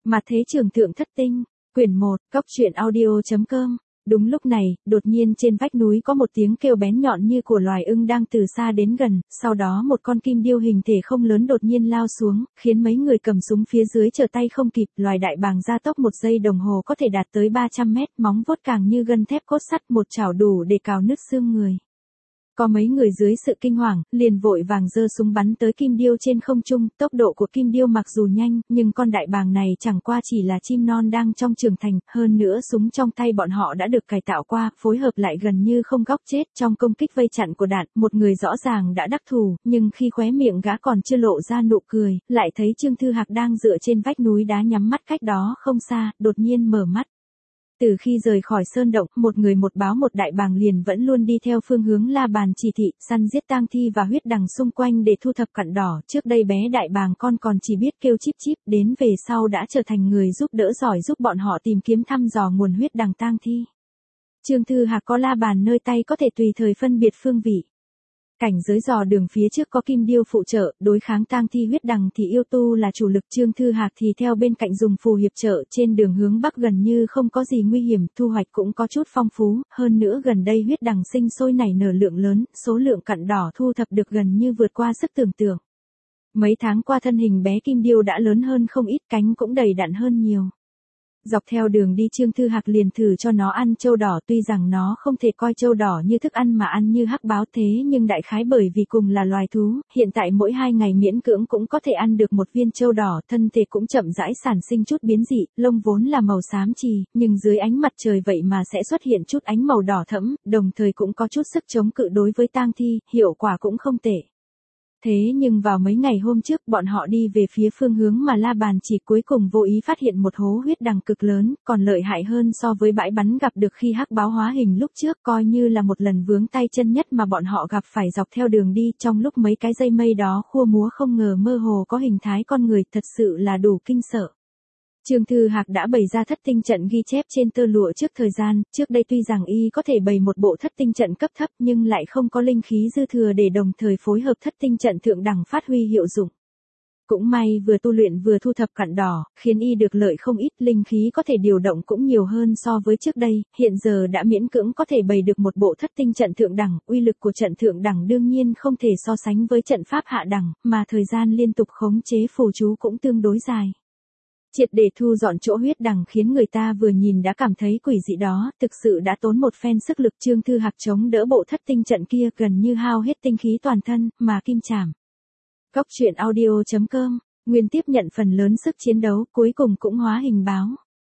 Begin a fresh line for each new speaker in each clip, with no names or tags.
Mặt thế trường thượng thất tinh, quyển 1, cóc truyện audio.com. Đúng lúc này, đột nhiên trên vách núi có một tiếng kêu bén nhọn như của loài ưng đang từ xa đến gần, sau đó một con kim điêu hình thể không lớn đột nhiên lao xuống, khiến mấy người cầm súng phía dưới trở tay không kịp, loài đại bàng gia tốc 1 giây đồng hồ có thể đạt tới 300 mét, móng vuốt càng như gân thép cốt sắt, một chảo đủ để cào nứt xương người. Có mấy người dưới sự kinh hoàng, liền vội vàng giơ súng bắn tới kim điêu trên không trung, tốc độ của kim điêu mặc dù nhanh, nhưng con đại bàng này chẳng qua chỉ là chim non đang trong trưởng thành, hơn nữa súng trong tay bọn họ đã được cải tạo qua, phối hợp lại gần như không góc chết, trong công kích vây chặn của đạn, một người rõ ràng đã đắc thủ, nhưng khi khóe miệng gã còn chưa lộ ra nụ cười, lại thấy Trương Thư Hạc đang dựa trên vách núi đá nhắm mắt cách đó không xa, đột nhiên mở mắt. Từ khi rời khỏi sơn động, một người một báo một đại bàng liền vẫn luôn đi theo phương hướng La Bàn chỉ thị, săn giết tang thi và huyết đằng xung quanh để thu thập cặn đỏ. Trước đây bé đại bàng con còn chỉ biết kêu chíp chíp, đến về sau đã trở thành người giúp đỡ giỏi giúp bọn họ tìm kiếm thăm dò nguồn huyết đằng tang thi. Trương Thư Hạc có La Bàn nơi tay có thể tùy thời phân biệt phương vị. Cảnh giới dò đường phía trước có kim điêu phụ trợ, đối kháng tang thi huyết đằng thì yêu tu là chủ lực, Trương Thư Hạc thì theo bên cạnh dùng phù hiệp trợ, trên đường hướng bắc gần như không có gì nguy hiểm, thu hoạch cũng có chút phong phú, hơn nữa gần đây huyết đằng sinh sôi nảy nở lượng lớn, số lượng cặn đỏ thu thập được gần như vượt qua sức tưởng tượng. Mấy tháng qua thân hình bé kim điêu đã lớn hơn không ít, cánh cũng đầy đặn hơn nhiều. Dọc theo đường đi Trương Thư Hạc liền thử cho nó ăn trâu đỏ, tuy rằng nó không thể coi trâu đỏ như thức ăn mà ăn như hắc báo thế, nhưng đại khái bởi vì cùng là loài thú, hiện tại mỗi 2 ngày miễn cưỡng cũng có thể ăn được một viên trâu đỏ, thân thể cũng chậm rãi sản sinh chút biến dị, lông vốn là màu xám chì, nhưng dưới ánh mặt trời vậy mà sẽ xuất hiện chút ánh màu đỏ thẫm, đồng thời cũng có chút sức chống cự đối với tang thi, hiệu quả cũng không tệ. Thế nhưng vào mấy ngày hôm trước bọn họ đi về phía phương hướng mà La Bàn chỉ, cuối cùng vô ý phát hiện một hố huyết đằng cực lớn, còn lợi hại hơn so với bãi bắn gặp được khi hắc báo hóa hình lúc trước, coi như là một lần vướng tay chân nhất mà bọn họ gặp phải dọc theo đường đi, trong lúc mấy cái dây mây đó khua múa không ngờ mơ hồ có hình thái con người, thật sự là đủ kinh sợ. Trương Thư Hạc đã bày ra thất tinh trận ghi chép trên tơ lụa trước thời gian, trước đây tuy rằng y có thể bày một bộ thất tinh trận cấp thấp nhưng lại không có linh khí dư thừa để đồng thời phối hợp thất tinh trận thượng đẳng phát huy hiệu dụng. Cũng may vừa tu luyện vừa thu thập cặn đỏ, khiến y được lợi không ít, linh khí có thể điều động cũng nhiều hơn so với trước đây, hiện giờ đã miễn cưỡng có thể bày được một bộ thất tinh trận thượng đẳng, uy lực của trận thượng đẳng đương nhiên không thể so sánh với trận pháp hạ đẳng, mà thời gian liên tục khống chế phù chú cũng tương đối dài. Triệt để thu dọn chỗ huyết đằng khiến người ta vừa nhìn đã cảm thấy quỷ dị đó, thực sự đã tốn một phen sức lực. Trương Thư Hạc chống đỡ bộ thất tinh trận kia gần như hao hết tinh khí toàn thân, mà kim chảm. Cóc truyện audio.com, nguyên tiếp nhận phần lớn sức chiến đấu, cuối cùng cũng hóa hình báo.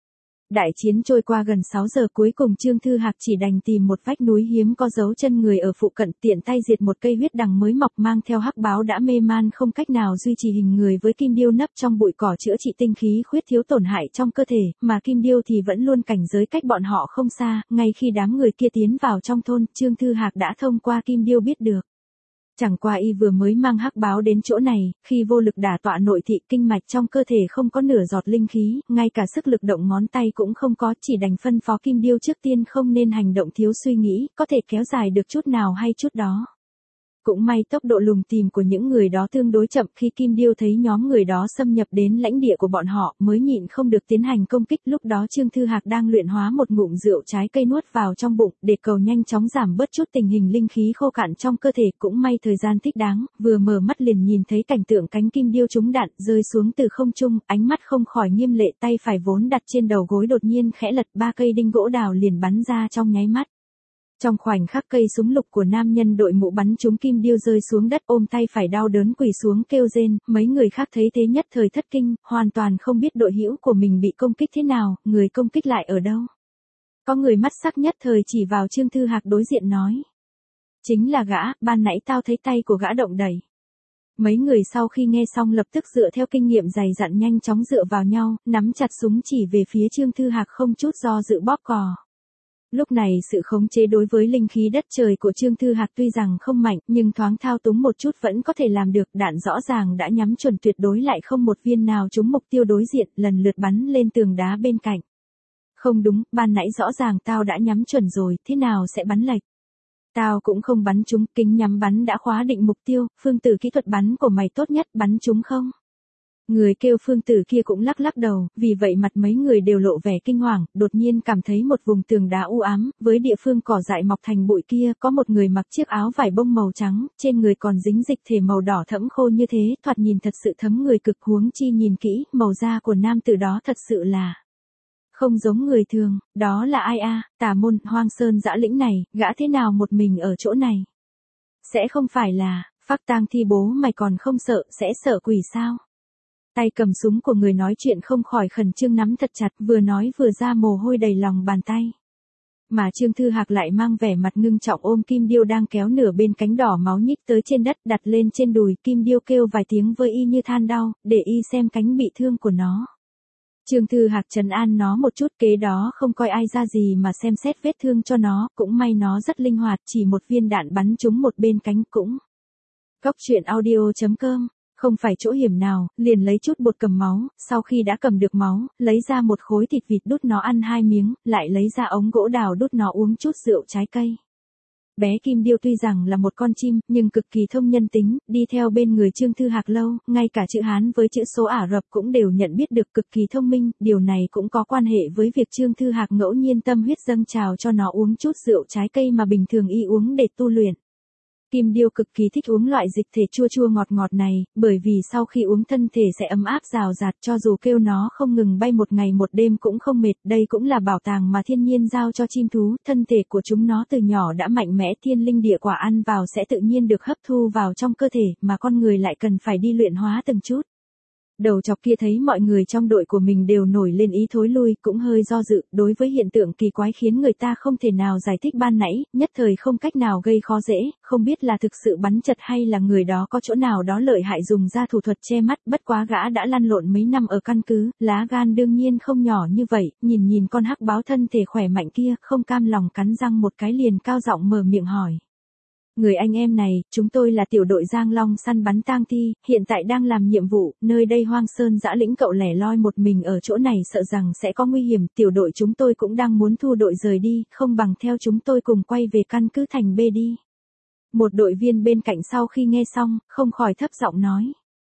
Đại chiến trôi qua gần 6 giờ, cuối cùng Trương Thư Hạc chỉ đành tìm một vách núi hiếm có dấu chân người ở phụ cận, tiện tay diệt một cây huyết đằng mới mọc, mang theo hắc báo đã mê man không cách nào duy trì hình người với kim điêu nấp trong bụi cỏ chữa trị tinh khí khuyết thiếu tổn hại trong cơ thể, mà kim điêu thì vẫn luôn cảnh giới cách bọn họ không xa, ngay khi đám người kia tiến vào trong thôn, Trương Thư Hạc đã thông qua kim điêu biết được. Chẳng qua y vừa mới mang hắc báo đến chỗ này, khi vô lực đả tọa nội thị, kinh mạch trong cơ thể không có nửa giọt linh khí, ngay cả sức lực động ngón tay cũng không có, chỉ đành phân phó kim điêu trước tiên không nên hành động thiếu suy nghĩ, có thể kéo dài được chút nào hay chút đó. Cũng may tốc độ lùng tìm của những người đó tương đối chậm, khi kim điêu thấy nhóm người đó xâm nhập đến lãnh địa của bọn họ mới nhịn không được tiến hành công kích. Lúc đó Trương Thư Hạc đang luyện hóa một ngụm rượu trái cây nuốt vào trong bụng để cầu nhanh chóng giảm bớt chút tình hình linh khí khô cạn trong cơ thể. Cũng may thời gian thích đáng, vừa mở mắt liền nhìn thấy cảnh tượng cánh kim điêu trúng đạn rơi xuống từ không trung, ánh mắt không khỏi nghiêm lệ, tay phải vốn đặt trên đầu gối đột nhiên khẽ lật, 3 cây đinh gỗ đào liền bắn ra trong nháy mắt. Trong khoảnh khắc cây súng lục của nam nhân đội mũ bắn trúng kim điêu rơi xuống đất, ôm tay phải đau đớn quỳ xuống kêu rên, mấy người khác thấy thế nhất thời thất kinh, hoàn toàn không biết đội hữu của mình bị công kích thế nào, người công kích lại ở đâu. Có người mắt sắc nhất thời chỉ vào Trương Thư Hạc đối diện nói. Chính là gã, ban nãy tao thấy tay của gã động đẩy. Mấy người sau khi nghe xong lập tức dựa theo kinh nghiệm dày dặn nhanh chóng dựa vào nhau, nắm chặt súng chỉ về phía Trương Thư Hạc không chút do dự bóp cò. Lúc này sự khống chế đối với linh khí đất trời của Trương Thư Hạc tuy rằng không mạnh, nhưng thoáng thao túng một chút vẫn có thể làm được, đạn rõ ràng đã nhắm chuẩn tuyệt đối lại không một viên nào trúng mục tiêu đối diện, lần lượt bắn lên tường đá bên cạnh. Không đúng, ban nãy rõ ràng tao đã nhắm chuẩn rồi, thế nào sẽ bắn lệch? Tao cũng không bắn trúng, kính nhắm bắn đã khóa định mục tiêu, phương tử kỹ thuật bắn của mày tốt nhất, bắn trúng không? Người kêu Phương Tử kia cũng lắc lắc đầu, vì vậy mặt mấy người đều lộ vẻ kinh hoàng, đột nhiên cảm thấy một vùng tường đá u ám, với địa phương cỏ dại mọc thành bụi kia, có một người mặc chiếc áo vải bông màu trắng, trên người còn dính dịch thể màu đỏ thẫm khô như thế, thoạt nhìn thật sự thấm người cực, huống chi nhìn kỹ, màu da của nam tử đó thật sự là không giống người thường. Đó là ai a? Tà môn, Hoang Sơn Dã Lĩnh này, gã thế nào một mình ở chỗ này? Sẽ không phải là, Phác Tang Thi bố mày còn không sợ, sẽ sợ quỷ sao? Tay cầm súng của người nói chuyện không khỏi khẩn trương nắm thật chặt, vừa nói vừa ra mồ hôi đầy lòng bàn tay. Mà Trương Thư Hạc lại mang vẻ mặt ngưng trọng ôm Kim Điêu đang kéo nửa bên cánh đỏ máu nhích tới trên đất, đặt lên trên đùi. Kim Điêu kêu vài tiếng với y như than đau, để y xem cánh bị thương của nó. Trương Thư Hạc trấn an nó một chút, kế đó không coi ai ra gì mà xem xét vết thương cho nó, cũng may nó rất linh hoạt, chỉ một viên đạn bắn trúng một bên cánh cũng. Cóc truyện audio.com. Không phải chỗ hiểm nào, liền lấy chút bột cầm máu, sau khi đã cầm được máu, lấy ra một khối thịt vịt đút nó ăn 2 miếng, lại lấy ra ống gỗ đào đút nó uống chút rượu trái cây. Bé Kim Điêu tuy rằng là một con chim, nhưng cực kỳ thông nhân tính, đi theo bên người Trương Thư Hạc lâu, ngay cả chữ Hán với chữ số Ả Rập cũng đều nhận biết được, cực kỳ thông minh, điều này cũng có quan hệ với việc Trương Thư Hạc ngẫu nhiên tâm huyết dâng trào cho nó uống chút rượu trái cây mà bình thường y uống để tu luyện. Kim Điêu cực kỳ thích uống loại dịch thể chua chua ngọt ngọt này, bởi vì sau khi uống thân thể sẽ ấm áp rào rạt, cho dù kêu nó không ngừng bay một ngày một đêm cũng không mệt. Đây cũng là bảo tàng mà thiên nhiên giao cho chim thú, thân thể của chúng nó từ nhỏ đã mạnh mẽ, thiên linh địa quả ăn vào sẽ tự nhiên được hấp thu vào trong cơ thể, mà con người lại cần phải đi luyện hóa từng chút. Đầu chọc kia thấy mọi người trong đội của mình đều nổi lên ý thối lui, cũng hơi do dự, đối với hiện tượng kỳ quái khiến người ta không thể nào giải thích ban nãy, nhất thời không cách nào gây khó dễ, không biết là thực sự bắn chật hay là người đó có chỗ nào đó lợi hại dùng ra thủ thuật che mắt, bất quá gã đã lăn lộn mấy năm ở căn cứ, lá gan đương nhiên không nhỏ như vậy, nhìn con hắc báo thân thể khỏe mạnh kia, không cam lòng cắn răng một cái liền cao giọng mở miệng hỏi. Người anh em này, chúng tôi là tiểu đội Giang Long săn bắn tang thi, hiện tại đang làm nhiệm vụ, nơi đây Hoang Sơn Dã Lĩnh, cậu lẻ loi một mình ở chỗ này sợ rằng sẽ có nguy hiểm, tiểu đội chúng tôi cũng đang muốn thu đội rời đi, không bằng theo chúng tôi cùng quay về căn cứ thành B đi. Một đội viên bên cạnh sau khi nghe xong, không khỏi thấp giọng nói.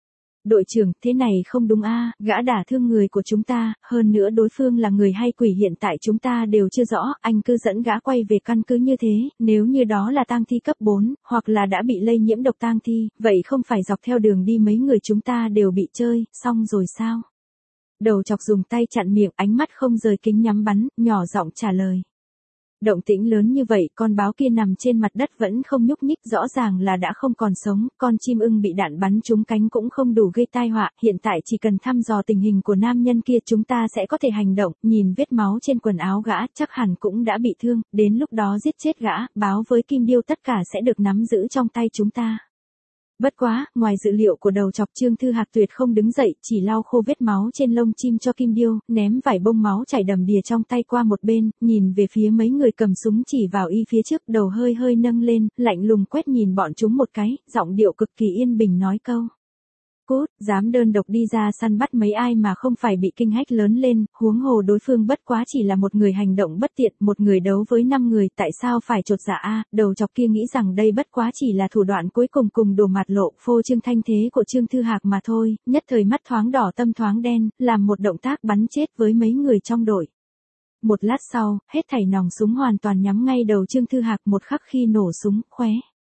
Đội trưởng, thế này không đúng a, gã đả thương người của chúng ta, hơn nữa đối phương là người hay quỷ hiện tại chúng ta đều chưa rõ, anh cứ dẫn gã quay về căn cứ như thế, nếu như đó là tang thi cấp 4, hoặc là đã bị lây nhiễm độc tang thi, vậy không phải dọc theo đường đi mấy người chúng ta đều bị chơi, xong rồi sao? Đầu chọc dùng tay chặn miệng, ánh mắt không rời kính nhắm bắn, nhỏ giọng trả lời. Động tĩnh lớn như vậy, con báo kia nằm trên mặt đất vẫn không nhúc nhích, rõ ràng là đã không còn sống, con chim ưng bị đạn bắn trúng cánh cũng không đủ gây tai họa, hiện tại chỉ cần thăm dò tình hình của nam nhân kia chúng ta sẽ có thể hành động, nhìn vết máu trên quần áo gã, chắc hẳn cũng đã bị thương, đến lúc đó giết chết gã, báo với Kim Điêu tất cả sẽ được nắm giữ trong tay chúng ta. Bất quá, ngoài dự liệu của đầu chọc, Trương Thư Hạc tuyệt không đứng dậy, chỉ lau khô vết máu trên lông chim cho Kim Điêu, ném vải bông máu chảy đầm đìa trong tay qua một bên, nhìn về phía mấy người cầm súng chỉ vào y phía trước, đầu hơi hơi nâng lên, lạnh lùng quét nhìn bọn chúng một cái, giọng điệu cực kỳ yên bình nói câu. Cút, dám đơn độc đi ra săn bắt mấy ai mà không phải bị kinh hách lớn lên, huống hồ đối phương bất quá chỉ là một người hành động bất tiện, một người đấu với 5 người, tại sao phải chột dạ a? Đầu chọc kia nghĩ rằng đây bất quá chỉ là thủ đoạn cuối cùng cùng đổ mặt lộ, phô trương thanh thế của Trương Thư Hạc mà thôi, nhất thời mắt thoáng đỏ tâm thoáng đen, làm một động tác bắn chết với mấy người trong đội. Một lát sau, hết thảy nòng súng hoàn toàn nhắm ngay đầu Trương Thư Hạc, một khắc khi nổ súng, khóe.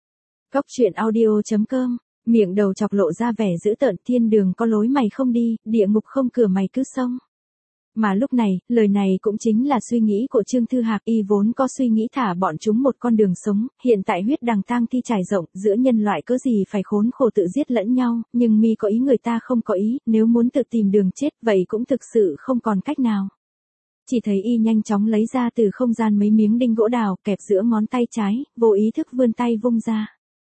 Cóc truyện audio.com. Miệng đầu chọc lộ ra vẻ dữ tợn, thiên đường có lối mày không đi, địa ngục không cửa mày cứ xông. Mà lúc này, lời này cũng chính là suy nghĩ của Trương Thư Hạc, y vốn có suy nghĩ thả bọn chúng một con đường sống, hiện tại huyết đằng tang thi trải rộng, giữa nhân loại cớ gì phải khốn khổ tự giết lẫn nhau, nhưng mi có ý người ta không có ý, nếu muốn tự tìm đường chết vậy cũng thực sự không còn cách nào. Chỉ thấy y nhanh chóng lấy ra từ không gian mấy miếng đinh gỗ đào, kẹp giữa ngón tay trái, vô ý thức vươn tay vung ra.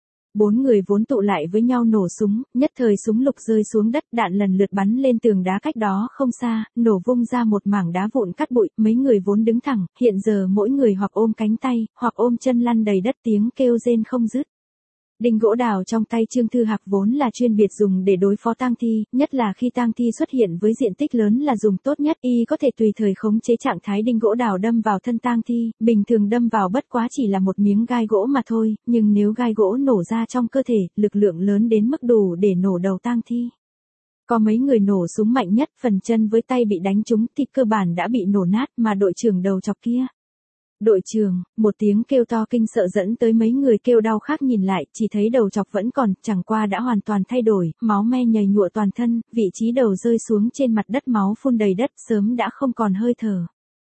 4 người vốn tụ lại với nhau nổ súng, nhất thời súng lục rơi xuống đất, đạn lần lượt bắn lên tường đá cách đó không xa, nổ vung ra một mảng đá vụn cắt bụi, mấy người vốn đứng thẳng, hiện giờ mỗi người hoặc ôm cánh tay, hoặc ôm chân lăn đầy đất, tiếng kêu rên không dứt. Đinh gỗ đào trong tay Trương Thư Hạc vốn là chuyên biệt dùng để đối phó tang thi, nhất là khi tang thi xuất hiện với diện tích lớn là dùng tốt nhất, y có thể tùy thời khống chế trạng thái đinh gỗ đào đâm vào thân tang thi, bình thường đâm vào bất quá chỉ là một miếng gai gỗ mà thôi, nhưng nếu gai gỗ nổ ra trong cơ thể, lực lượng lớn đến mức đủ để nổ đầu tang thi. Có mấy người nổ súng mạnh nhất, phần chân với tay bị đánh trúng thì cơ bản đã bị nổ nát, mà đội trưởng đầu chọc kia. Đội trưởng, một tiếng kêu to kinh sợ dẫn tới mấy người kêu đau khác nhìn lại, chỉ thấy đầu chọc vẫn còn, chẳng qua đã hoàn toàn thay đổi, máu me nhầy nhụa toàn thân, vị trí đầu rơi xuống trên mặt đất máu phun đầy đất, sớm đã không còn hơi thở.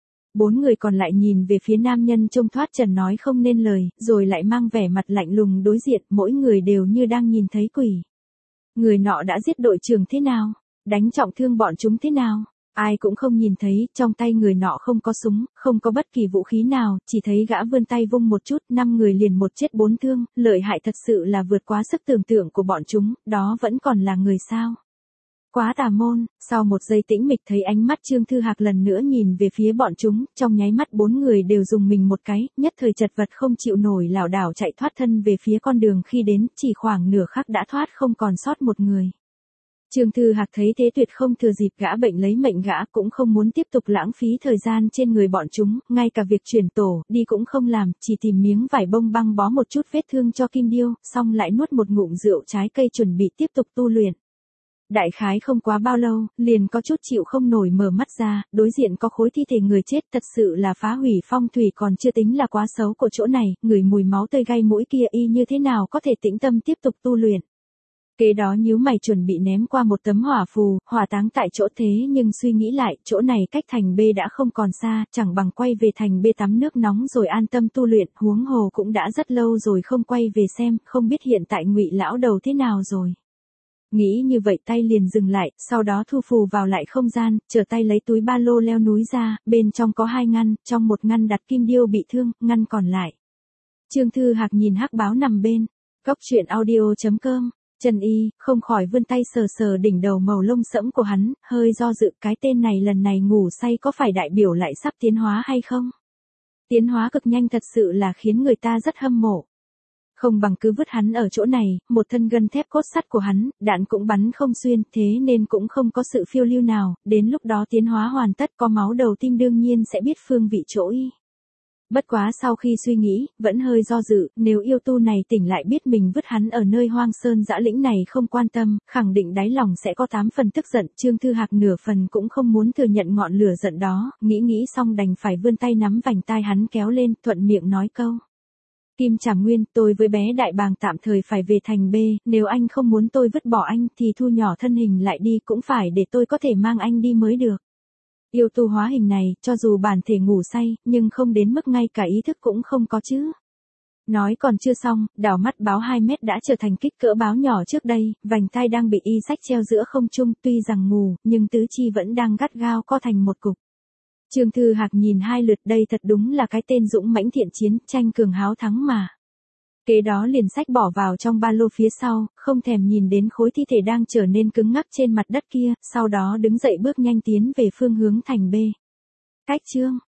4 người còn lại nhìn về phía nam nhân trông thoát trần nói không nên lời, rồi lại mang vẻ mặt lạnh lùng đối diện, mỗi người đều như đang nhìn thấy quỷ. Người nọ đã giết đội trưởng thế nào? Đánh trọng thương bọn chúng thế nào? Ai cũng không nhìn thấy, trong tay người nọ không có súng, không có bất kỳ vũ khí nào, chỉ thấy gã vươn tay vung một chút, 5 người liền một chết 4 thương, lợi hại thật sự là vượt quá sức tưởng tượng của bọn chúng, đó vẫn còn là người sao? Quá tà môn, sau một giây tĩnh mịch thấy ánh mắt Trương Thư Hạc lần nữa nhìn về phía bọn chúng, trong nháy mắt 4 người đều dùng mình một cái, nhất thời chật vật không chịu nổi lảo đảo chạy thoát thân về phía con đường khi đến, chỉ khoảng nửa khắc đã thoát không còn sót một người. Trương Thư Hạc thấy thế tuyệt không thừa dịp gã bệnh lấy mệnh gã cũng không muốn tiếp tục lãng phí thời gian trên người bọn chúng, ngay cả việc chuyển tổ, đi cũng không làm, chỉ tìm miếng vải bông băng bó một chút vết thương cho Kim Điêu, xong lại nuốt một ngụm rượu trái cây chuẩn bị tiếp tục tu luyện. Đại khái không quá bao lâu, liền có chút chịu không nổi mở mắt ra, đối diện có khối thi thể người chết thật sự là phá hủy phong thủy còn chưa tính là quá xấu của chỗ này, ngửi mùi máu tươi gai mũi kia y như thế nào có thể tĩnh tâm tiếp tục tu luyện. Kế đó nhíu mày chuẩn bị ném qua một tấm hỏa phù, hỏa táng tại chỗ thế nhưng suy nghĩ lại, chỗ này cách thành B đã không còn xa, chẳng bằng quay về thành B tắm nước nóng rồi an tâm tu luyện, huống hồ cũng đã rất lâu rồi không quay về xem, không biết hiện tại Ngụy lão đầu thế nào rồi. Nghĩ như vậy tay liền dừng lại, sau đó thu phù vào lại không gian, trở tay lấy túi ba lô leo núi ra, bên trong có 2 ngăn, trong một ngăn đặt Kim Điêu bị thương, ngăn còn lại. Trương Thư Hạc nhìn hắc báo nằm bên, góc truyện audio.com. Trần Y, không khỏi vươn tay sờ sờ đỉnh đầu màu lông sẫm của hắn, hơi do dự cái tên này lần này ngủ say có phải đại biểu lại sắp tiến hóa hay không? Tiến hóa cực nhanh thật sự là khiến người ta rất hâm mộ. Không bằng cứ vứt hắn ở chỗ này, một thân gân thép cốt sắt của hắn, đạn cũng bắn không xuyên, thế nên cũng không có sự phiêu lưu nào, đến lúc đó tiến hóa hoàn tất có máu đầu tim đương nhiên sẽ biết phương vị chỗ y. Bất quá sau khi suy nghĩ, vẫn hơi do dự, nếu yêu tu này tỉnh lại biết mình vứt hắn ở nơi hoang sơn dã lĩnh này không quan tâm, khẳng định đáy lòng sẽ có 8 phần tức giận, Trương Thư Hạc nửa phần cũng không muốn thừa nhận ngọn lửa giận đó, nghĩ xong đành phải vươn tay nắm vành tai hắn kéo lên, thuận miệng nói câu. Kim Trảm Nguyên, tôi với bé Đại Bàng tạm thời phải về thành B, nếu anh không muốn tôi vứt bỏ anh thì thu nhỏ thân hình lại đi cũng phải để tôi có thể mang anh đi mới được. Yêu tu hóa hình này, cho dù bản thể ngủ say, nhưng không đến mức ngay cả ý thức cũng không có chứ. Nói còn chưa xong, đảo mắt báo 2 mét đã trở thành kích cỡ báo nhỏ trước đây, vành tai đang bị y sách treo giữa không trung, tuy rằng mù, nhưng tứ chi vẫn đang gắt gao co thành một cục. Trương Thư Hạc nhìn 2 lượt đây thật đúng là cái tên dũng mãnh thiện chiến, tranh cường háo thắng mà. Kế đó liền sách bỏ vào trong ba lô phía sau, không thèm nhìn đến khối thi thể đang trở nên cứng ngắc trên mặt đất kia, sau đó đứng dậy bước nhanh tiến về phương hướng thành B. Cách chương